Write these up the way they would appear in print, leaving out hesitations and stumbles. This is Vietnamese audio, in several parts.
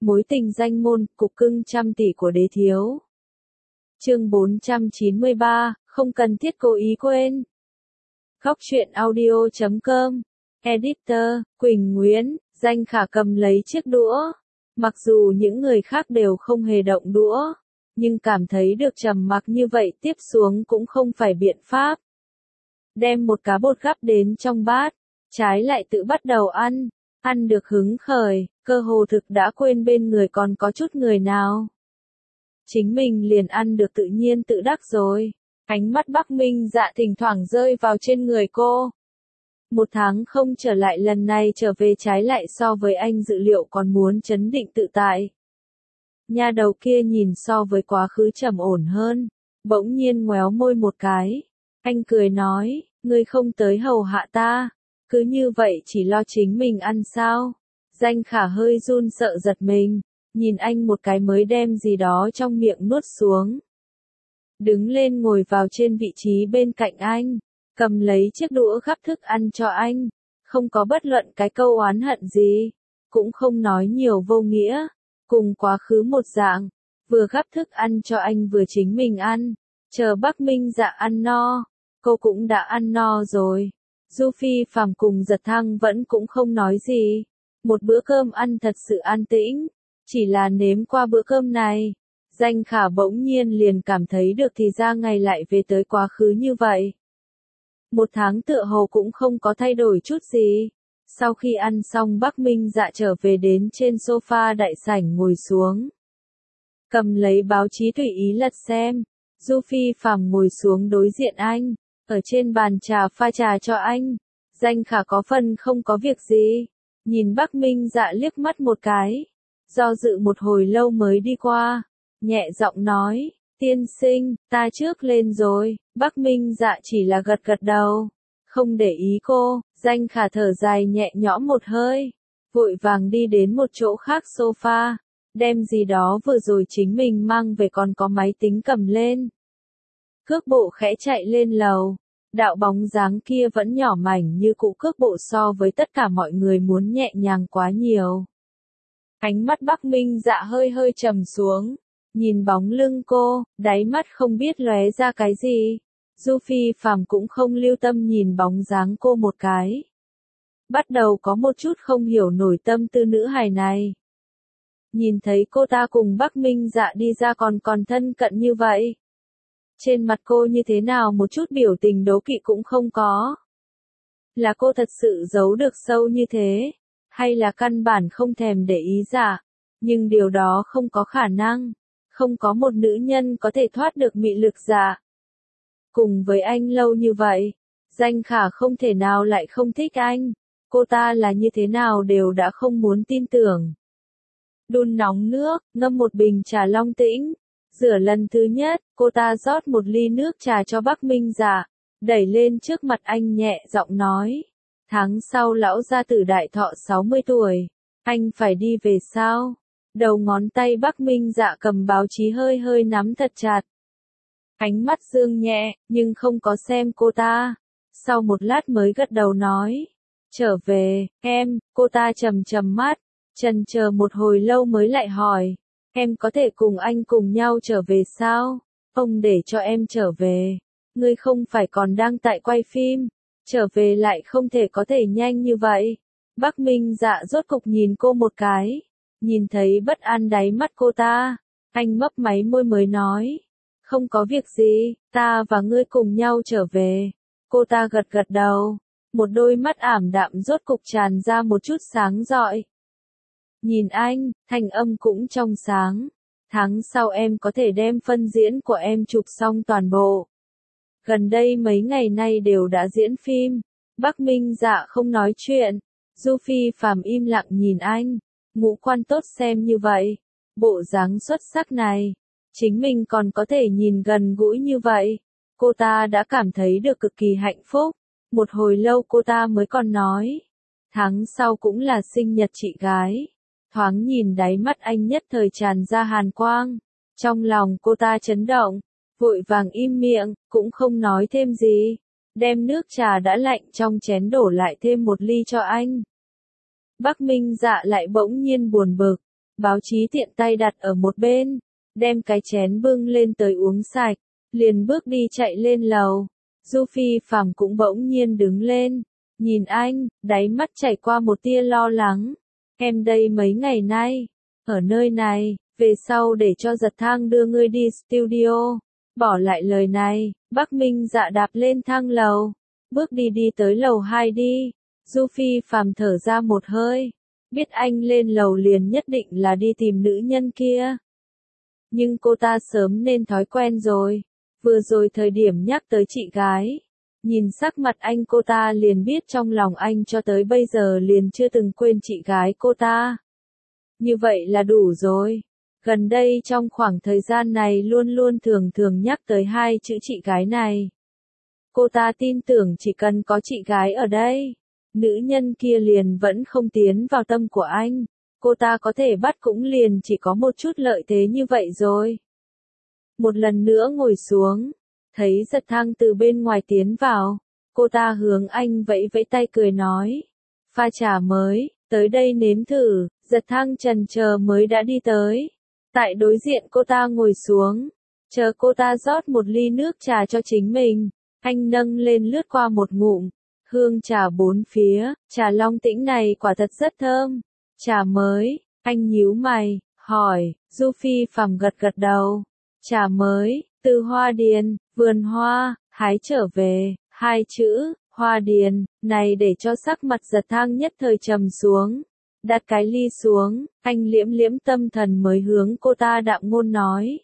Mối tình danh môn, cục cưng trăm tỷ của đế thiếu. Chương 493, không cần thiết cố ý quên. Góc truyện audio.com. Editor, Quỳnh Nguyễn. Danh Khả cầm lấy chiếc đũa. Mặc dù những người khác đều không hề động đũa, nhưng cảm thấy được trầm mặc như vậy tiếp xuống cũng không phải biện pháp. Đem một cá bột gắp đến trong bát, trái lại tự bắt đầu ăn. Ăn được hứng khởi, cơ hồ thực đã quên bên người còn có chút người nào. Chính mình liền ăn được tự nhiên tự đắc rồi. Ánh mắt Bắc Minh Dạ thỉnh thoảng rơi vào trên người cô. 1 tháng không trở lại, lần này trở về trái lại so với anh dự liệu còn muốn trấn định tự tại. Nha đầu kia nhìn so với quá khứ trầm ổn hơn, bỗng nhiên ngoéo môi một cái. Anh cười nói, ngươi không tới hầu hạ ta, cứ như vậy chỉ lo chính mình ăn sao? Danh Khả hơi run sợ giật mình, nhìn anh một cái mới đem gì đó trong miệng nuốt xuống. Đứng lên ngồi vào trên vị trí bên cạnh anh, cầm lấy chiếc đũa gắp thức ăn cho anh, không có bất luận cái câu oán hận gì, cũng không nói nhiều vô nghĩa, cùng quá khứ một dạng, vừa gắp thức ăn cho anh vừa chính mình ăn, chờ Bắc Minh Dạ ăn no, cô cũng đã ăn no rồi. Du Phi Phàm cùng Giật Thăng vẫn cũng không nói gì, một bữa cơm ăn thật sự an tĩnh, chỉ là nếm qua bữa cơm này, Danh Khả bỗng nhiên liền cảm thấy được thì ra ngày lại về tới quá khứ như vậy. 1 tháng tựa hồ cũng không có thay đổi chút gì. Sau khi ăn xong Bắc Minh Dạ trở về đến trên sofa đại sảnh ngồi xuống. Cầm lấy báo chí tùy ý lật xem, Du Phi Phàm ngồi xuống đối diện anh, ở trên bàn trà pha trà cho anh. Danh Khả có phần không có việc gì, nhìn Bắc Minh Dạ liếc mắt một cái, do dự một hồi lâu mới đi qua, nhẹ giọng nói, tiên sinh, ta trước lên rồi. Bắc Minh Dạ chỉ là gật gật đầu, không để ý cô. Danh Khả thở dài nhẹ nhõm một hơi, vội vàng đi đến một chỗ khác sofa, đem gì đó vừa rồi chính mình mang về còn có máy tính cầm lên. Cước bộ khẽ chạy lên lầu, đạo bóng dáng kia vẫn nhỏ mảnh như cũ, cước bộ so với tất cả mọi người muốn nhẹ nhàng quá nhiều. Ánh mắt Bắc Minh Dạ hơi hơi trầm xuống, nhìn bóng lưng cô, đáy mắt không biết lóe ra cái gì. Du Phi Phàm cũng không lưu tâm nhìn bóng dáng cô một cái. Bắt đầu có một chút không hiểu nổi tâm tư nữ hài này. Nhìn thấy cô ta cùng Bắc Minh Dạ đi ra còn thân cận như vậy. Trên mặt cô như thế nào một chút biểu tình đố kỵ cũng không có. Là cô thật sự giấu được sâu như thế, hay là căn bản không thèm để ý dạ, nhưng điều đó không có khả năng, không có một nữ nhân có thể thoát được mị lực dạ. Cùng với anh lâu như vậy, Danh Khả không thể nào lại không thích anh, cô ta là như thế nào đều đã không muốn tin tưởng. Đun nóng nước, ngâm một bình trà Long Tĩnh, rửa lần thứ nhất, cô ta rót một ly nước trà cho Bắc Minh Dạ, đẩy lên trước mặt anh nhẹ giọng nói, tháng sau lão gia tử đại thọ 60 tuổi, anh phải đi về sao? Đầu ngón tay Bắc Minh Dạ cầm báo chí hơi hơi nắm thật chặt. Ánh mắt dương nhẹ, nhưng không có xem cô ta. Sau một lát mới gật đầu nói, trở về, em. Cô ta trầm mắt, chần chờ một hồi lâu mới lại hỏi, em có thể cùng anh cùng nhau trở về sao? Ông để cho em trở về. Ngươi không phải còn đang tại quay phim, trở về lại không thể có thể nhanh như vậy. Bắc Minh Dạ rốt cục nhìn cô một cái, nhìn thấy bất an đáy mắt cô ta, anh mấp máy môi mới nói, không có việc gì, ta và ngươi cùng nhau trở về. Cô ta gật gật đầu, một đôi mắt ảm đạm rốt cục tràn ra một chút sáng rọi. Nhìn anh, thanh âm cũng trong sáng, tháng sau em có thể đem phân diễn của em chụp xong toàn bộ. Gần đây mấy ngày nay đều đã diễn phim. Bắc Minh Dạ không nói chuyện, Du Phi Phàm im lặng nhìn anh, ngũ quan tốt xem như vậy, bộ dáng xuất sắc này, chính mình còn có thể nhìn gần gũi như vậy, cô ta đã cảm thấy được cực kỳ hạnh phúc. Một hồi lâu cô ta mới còn nói, tháng sau cũng là sinh nhật chị gái. Thoáng nhìn đáy mắt anh nhất thời tràn ra hàn quang, trong lòng cô ta chấn động, vội vàng im miệng, cũng không nói thêm gì, đem nước trà đã lạnh trong chén đổ lại thêm một ly cho anh. Bắc Minh Dạ lại bỗng nhiên buồn bực, báo chí tiện tay đặt ở một bên, đem cái chén bưng lên tới uống sạch, liền bước đi chạy lên lầu. Du Phi Phàm cũng bỗng nhiên đứng lên, nhìn anh, đáy mắt chảy qua một tia lo lắng. Em đây mấy ngày nay, ở nơi này, về sau để cho Giật Thang đưa ngươi đi studio. Bỏ lại lời này, Bắc Minh Dạ đạp lên thang lầu, bước đi tới lầu 2 đi. Du Phi Phàm thở ra một hơi, biết anh lên lầu liền nhất định là đi tìm nữ nhân kia. Nhưng cô ta sớm nên thói quen rồi, vừa rồi thời điểm nhắc tới chị gái, nhìn sắc mặt anh cô ta liền biết trong lòng anh cho tới bây giờ liền chưa từng quên chị gái cô ta. Như vậy là đủ rồi. Gần đây trong khoảng thời gian này luôn luôn thường nhắc tới hai chữ chị gái này. Cô ta tin tưởng chỉ cần có chị gái ở đây, nữ nhân kia liền vẫn không tiến vào tâm của anh. Cô ta có thể bắt cũng liền chỉ có một chút lợi thế như vậy rồi. Một lần nữa ngồi xuống, thấy Giật Thang từ bên ngoài tiến vào, cô ta hướng anh vẫy vẫy tay cười nói. Pha trà mới, tới đây nếm thử. Giật Thang chần chờ mới đã đi tới. Tại đối diện cô ta ngồi xuống, chờ cô ta rót một ly nước trà cho chính mình. Anh nâng lên lướt qua một ngụm, hương trà bốn phía, trà Long Tĩnh này quả thật rất thơm. Trà mới, anh nhíu mày, hỏi. Du Phi Phàm gật gật đầu. Trà mới, từ Hoa Điền, vườn hoa, hái trở về. Hai chữ, Hoa Điền, này để cho sắc mặt Giật Thang nhất thời trầm xuống. Đặt cái ly xuống, anh liễm liễm tâm thần mới hướng cô ta đạm ngôn nói.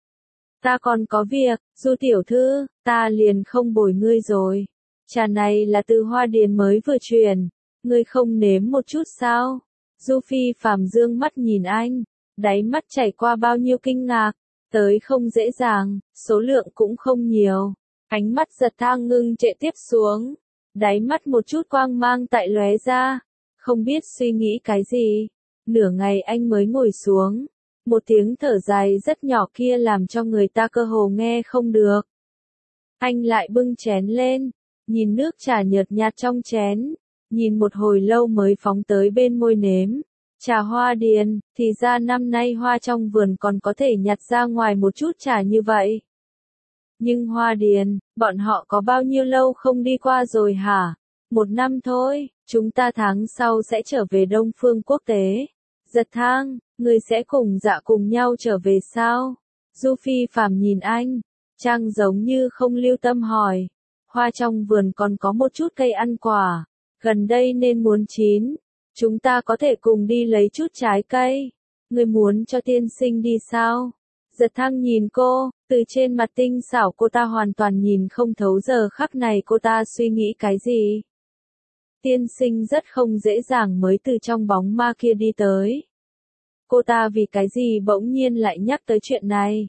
Ta còn có việc, Du tiểu thư, ta liền không bồi ngươi rồi. Trà này là từ Hoa Điền mới vừa truyền, ngươi không nếm một chút sao? Du Phi Phàm dương mắt nhìn anh, đáy mắt chảy qua bao nhiêu kinh ngạc, tới không dễ dàng, số lượng cũng không nhiều. Ánh mắt Giật Thang ngưng trệ tiếp xuống, đáy mắt một chút quang mang tại lóe ra, không biết suy nghĩ cái gì. Nửa ngày anh mới ngồi xuống, một tiếng thở dài rất nhỏ kia làm cho người ta cơ hồ nghe không được. Anh lại bưng chén lên, nhìn nước trà nhợt nhạt trong chén, nhìn một hồi lâu mới phóng tới bên môi nếm. Trà Hoa Điền, thì ra năm nay hoa trong vườn còn có thể nhặt ra ngoài một chút trà như vậy. Nhưng Hoa Điền, bọn họ có bao nhiêu lâu không đi qua rồi hả? 1 năm thôi, chúng ta tháng sau sẽ trở về Đông Phương Quốc tế. Giật Thang, người sẽ cùng Dạ cùng nhau trở về sao? Du Phi Phàm nhìn anh, Trang giống như không lưu tâm hỏi. Hoa trong vườn còn có một chút cây ăn quả, gần đây nên muốn chín. Chúng ta có thể cùng đi lấy chút trái cây. Người muốn cho tiên sinh đi sao? Giật Thang nhìn cô, từ trên mặt tinh xảo cô ta hoàn toàn nhìn không thấu giờ khắc này cô ta suy nghĩ cái gì. Tiên sinh rất không dễ dàng mới từ trong bóng ma kia đi tới. Cô ta vì cái gì bỗng nhiên lại nhắc tới chuyện này?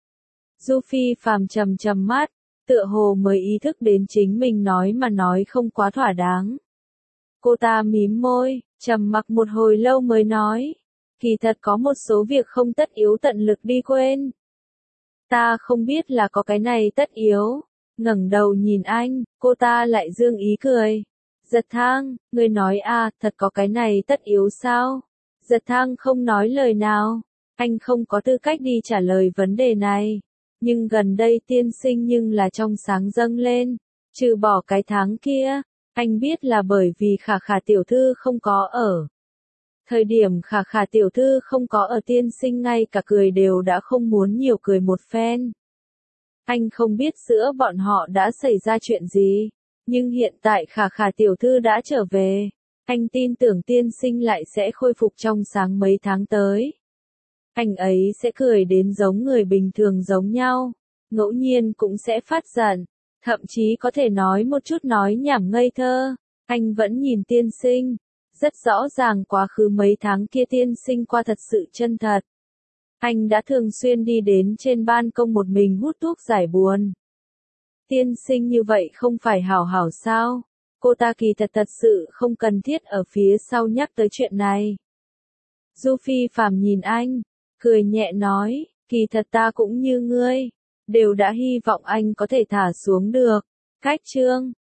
Du Phi Phàm trầm mắt, tựa hồ mới ý thức đến chính mình nói mà nói không quá thỏa đáng. Cô ta mím môi, trầm mặc một hồi lâu mới nói, kỳ thật có một số việc không tất yếu tận lực đi quên. Ta không biết là có cái này tất yếu. Ngẩng đầu nhìn anh, cô ta lại dương ý cười. Giật Thang, ngươi nói thật có cái này tất yếu sao? Giật Thang không nói lời nào, anh không có tư cách đi trả lời vấn đề này. Nhưng gần đây tiên sinh nhưng là trong sáng dâng lên, trừ bỏ cái tháng kia, anh biết là bởi vì Khả Khả tiểu thư không có ở. Thời điểm Khả Khả tiểu thư không có ở tiên sinh ngay cả cười đều đã không muốn nhiều cười một phen. Anh không biết giữa bọn họ đã xảy ra chuyện gì, nhưng hiện tại Khả Khả tiểu thư đã trở về. Anh tin tưởng tiên sinh lại sẽ khôi phục trong sáng mấy tháng tới. Anh ấy sẽ cười đến giống người bình thường giống nhau, ngẫu nhiên cũng sẽ phát giận, thậm chí có thể nói một chút nói nhảm ngây thơ. Anh vẫn nhìn tiên sinh, rất rõ ràng quá khứ mấy tháng kia tiên sinh qua thật sự chân thật. Anh đã thường xuyên đi đến trên ban công một mình hút thuốc giải buồn. Tiên sinh như vậy không phải hảo hảo sao? Cô ta kỳ thật sự không cần thiết ở phía sau nhắc tới chuyện này. Du Phi Phàm nhìn anh, cười nhẹ nói, kỳ thật ta cũng như ngươi, đều đã hy vọng anh có thể thả xuống được. Cách chương